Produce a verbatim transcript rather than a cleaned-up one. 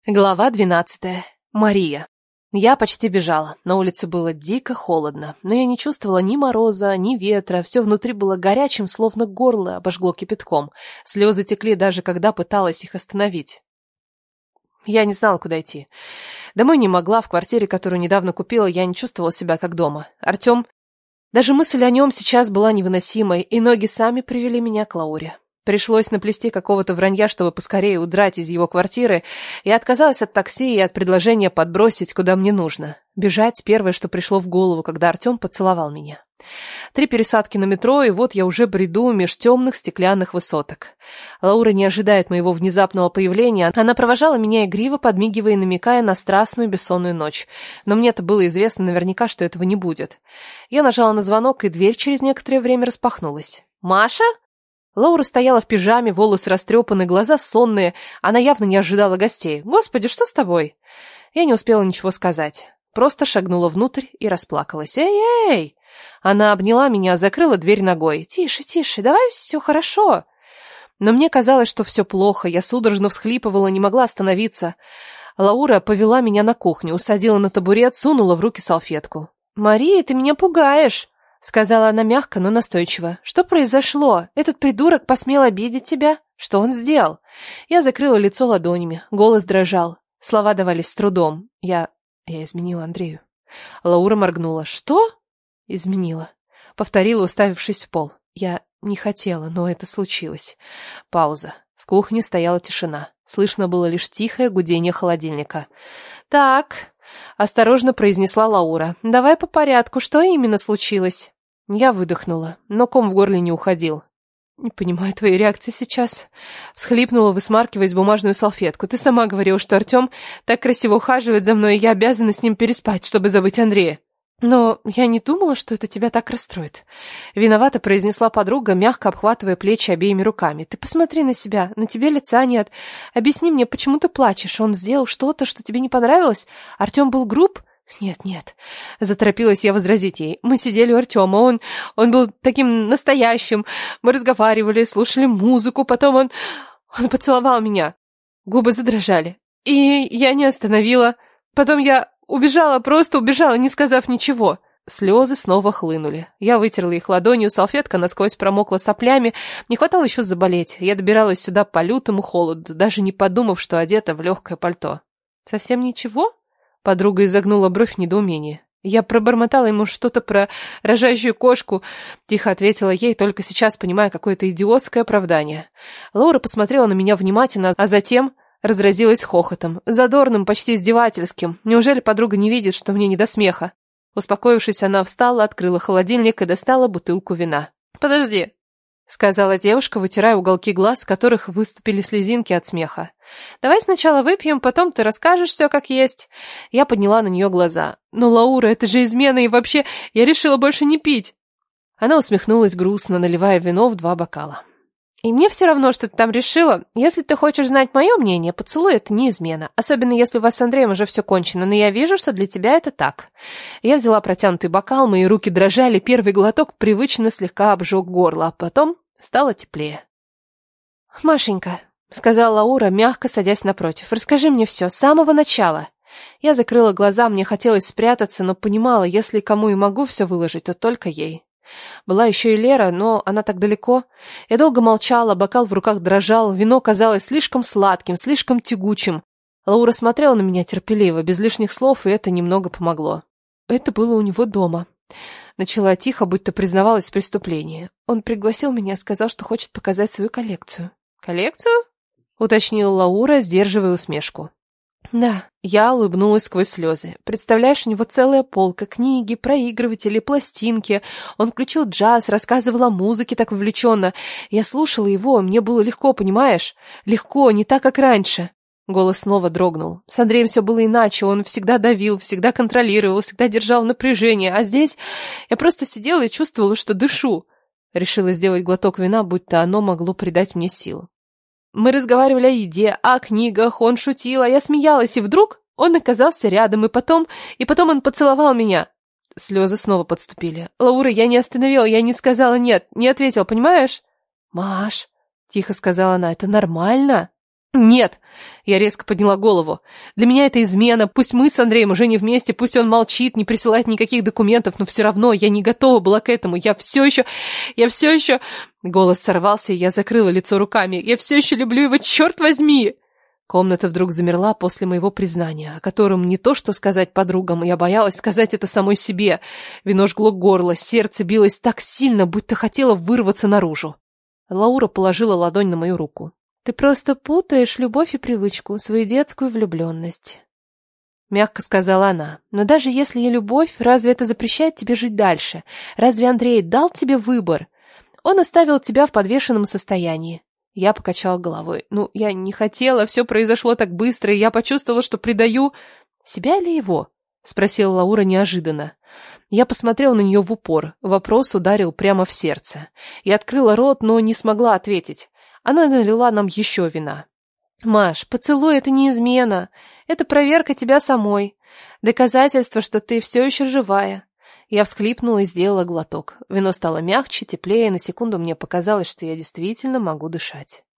Глава двенадцатая. Мария. Я почти бежала. На улице было дико холодно, но я не чувствовала ни мороза, ни ветра. Все внутри было горячим, словно горло обожгло кипятком. Слезы текли даже когда пыталась их остановить. Я не знала, куда идти. Домой не могла, в квартире, которую недавно купила, я не чувствовала себя как дома. Артем... Даже мысль о нем сейчас была невыносимой, и ноги сами привели меня к Лауре. Пришлось наплести какого-то вранья, чтобы поскорее удрать из его квартиры. Я отказалась от такси и от предложения подбросить, куда мне нужно. Бежать — первое, что пришло в голову, когда Артем поцеловал меня. Три пересадки на метро, и вот я уже бреду меж темных стеклянных высоток. Лаура не ожидает моего внезапного появления. Она провожала меня игриво, подмигивая и намекая на страстную бессонную ночь. Но мне-то было известно наверняка, что этого не будет. Я нажала на звонок, и дверь через некоторое время распахнулась. «Маша?» Лаура стояла в пижаме, волосы растрепаны, глаза сонные. Она явно не ожидала гостей. «Господи, что с тобой?» Я не успела ничего сказать. Просто шагнула внутрь и расплакалась. «Эй-эй!» Она обняла меня, закрыла дверь ногой. «Тише, тише, давай все хорошо». Но мне казалось, что все плохо. Я судорожно всхлипывала, не могла остановиться. Лаура повела меня на кухню, усадила на табурет, сунула в руки салфетку. «Мария, ты меня пугаешь!» — сказала она мягко, но настойчиво. «Что произошло? Этот придурок посмел обидеть тебя? Что он сделал?» Я закрыла лицо ладонями. Голос дрожал. Слова давались с трудом. Я... я изменила Андрею. Лаура моргнула. «Что?» «Изменила». Повторила, уставившись в пол. Я не хотела, но это случилось. Пауза. В кухне стояла тишина. Слышно было лишь тихое гудение холодильника. «Так...» — осторожно произнесла Лаура. «Давай по порядку. Что именно случилось?» Я выдохнула, но ком в горле не уходил. «Не понимаю твоей реакции сейчас», — всхлипнула, высмаркиваясь бумажную салфетку. «Ты сама говорила, что Артем так красиво ухаживает за мной, и я обязана с ним переспать, чтобы забыть Андрея». «Но я не думала, что это тебя так расстроит», — виновато произнесла подруга, мягко обхватывая плечи обеими руками. «Ты посмотри на себя, на тебе лица нет. Объясни мне, почему ты плачешь? Он сделал что-то, что тебе не понравилось? Артем был груб?» «Нет, нет», — заторопилась я возразить ей. «Мы сидели у Артема, он... он был таким настоящим. Мы разговаривали, слушали музыку, потом он... он поцеловал меня. Губы задрожали. И я не остановила. Потом я убежала, просто убежала, не сказав ничего». Слезы снова хлынули. Я вытерла их ладонью, салфетка насквозь промокла соплями. Не хватало еще заболеть. Я добиралась сюда по лютому холоду, даже не подумав, что одета в легкое пальто. «Совсем ничего?» Подруга изогнула бровь в недоумении. Я пробормотала ему что-то про рожающую кошку. Тихо ответила ей, только сейчас понимая какое-то идиотское оправдание. Лаура посмотрела на меня внимательно, а затем разразилась хохотом. Задорным, почти издевательским. Неужели подруга не видит, что мне не до смеха? Успокоившись, она встала, открыла холодильник и достала бутылку вина. «Подожди», — сказала девушка, вытирая уголки глаз, в которых выступили слезинки от смеха. «Давай сначала выпьем, потом ты расскажешь все как есть». Я подняла на нее глаза. «Ну, Лаура, это же измена, и вообще, я решила больше не пить». Она усмехнулась грустно, наливая вино в два бокала. «И мне все равно, что ты там решила. Если ты хочешь знать мое мнение, поцелуй — это не измена. Особенно, если у вас с Андреем уже все кончено. Но я вижу, что для тебя это так». Я взяла протянутый бокал, мои руки дрожали. Первый глоток привычно слегка обжег горло, а потом стало теплее. «Машенька», — сказала Лаура, мягко садясь напротив, — «расскажи мне все, с самого начала». Я закрыла глаза, мне хотелось спрятаться, но понимала, если кому и могу все выложить, то только ей. Была еще и Лера, но она так далеко. Я долго молчала, бокал в руках дрожал, вино казалось слишком сладким, слишком тягучим. Лаура смотрела на меня терпеливо, без лишних слов, и это немного помогло. Это было у него дома. Начала тихо, будто признавалась в преступлении. Он пригласил меня, сказал, что хочет показать свою коллекцию. «Коллекцию?» — уточнила Лаура, сдерживая усмешку. «Да». Я улыбнулась сквозь слезы. «Представляешь, у него целая полка, книги, проигрыватели, пластинки. Он включил джаз, рассказывал о музыке так увлеченно. Я слушала его, мне было легко, понимаешь? Легко, не так, как раньше». Голос снова дрогнул. С Андреем все было иначе, он всегда давил, всегда контролировал, всегда держал напряжение. А здесь я просто сидела и чувствовала, что дышу. Решила сделать глоток вина, будто оно могло придать мне сил. Мы разговаривали о еде, о книгах, он шутил, а я смеялась, и вдруг он оказался рядом, и потом, и потом он поцеловал меня. Слезы снова подступили. «Лаура, я не остановила, я не сказала нет, не ответила, понимаешь?» «Маш», — тихо сказала она, — «это нормально?» Нет, я резко подняла голову. Для меня это измена. Пусть мы с Андреем уже не вместе, пусть он молчит, не присылает никаких документов, но все равно я не готова была к этому. Я все еще... Я все еще... Голос сорвался, и я закрыла лицо руками. Я все еще люблю его, черт возьми! Комната вдруг замерла после моего признания, о котором не то что сказать подругам, я боялась сказать это самой себе. Вино жгло горло, сердце билось так сильно, будто хотело вырваться наружу. Лаура положила ладонь на мою руку. «Ты просто путаешь любовь и привычку, свою детскую влюбленность», — мягко сказала она. «Но даже если и любовь, разве это запрещает тебе жить дальше? Разве Андрей дал тебе выбор? Он оставил тебя в подвешенном состоянии». Я покачала головой. «Ну, я не хотела, все произошло так быстро, и я почувствовала, что предаю...» «Себя или его?» — спросила Лаура неожиданно. Я посмотрела на нее в упор. Вопрос ударил прямо в сердце. Я открыла рот, но не смогла ответить. Она налила нам еще вина. «Маш, поцелуй — это не измена. Это проверка тебя самой. Доказательство, что ты все еще живая». Я всхлипнула и сделала глоток. Вино стало мягче, теплее, на секунду мне показалось, что я действительно могу дышать.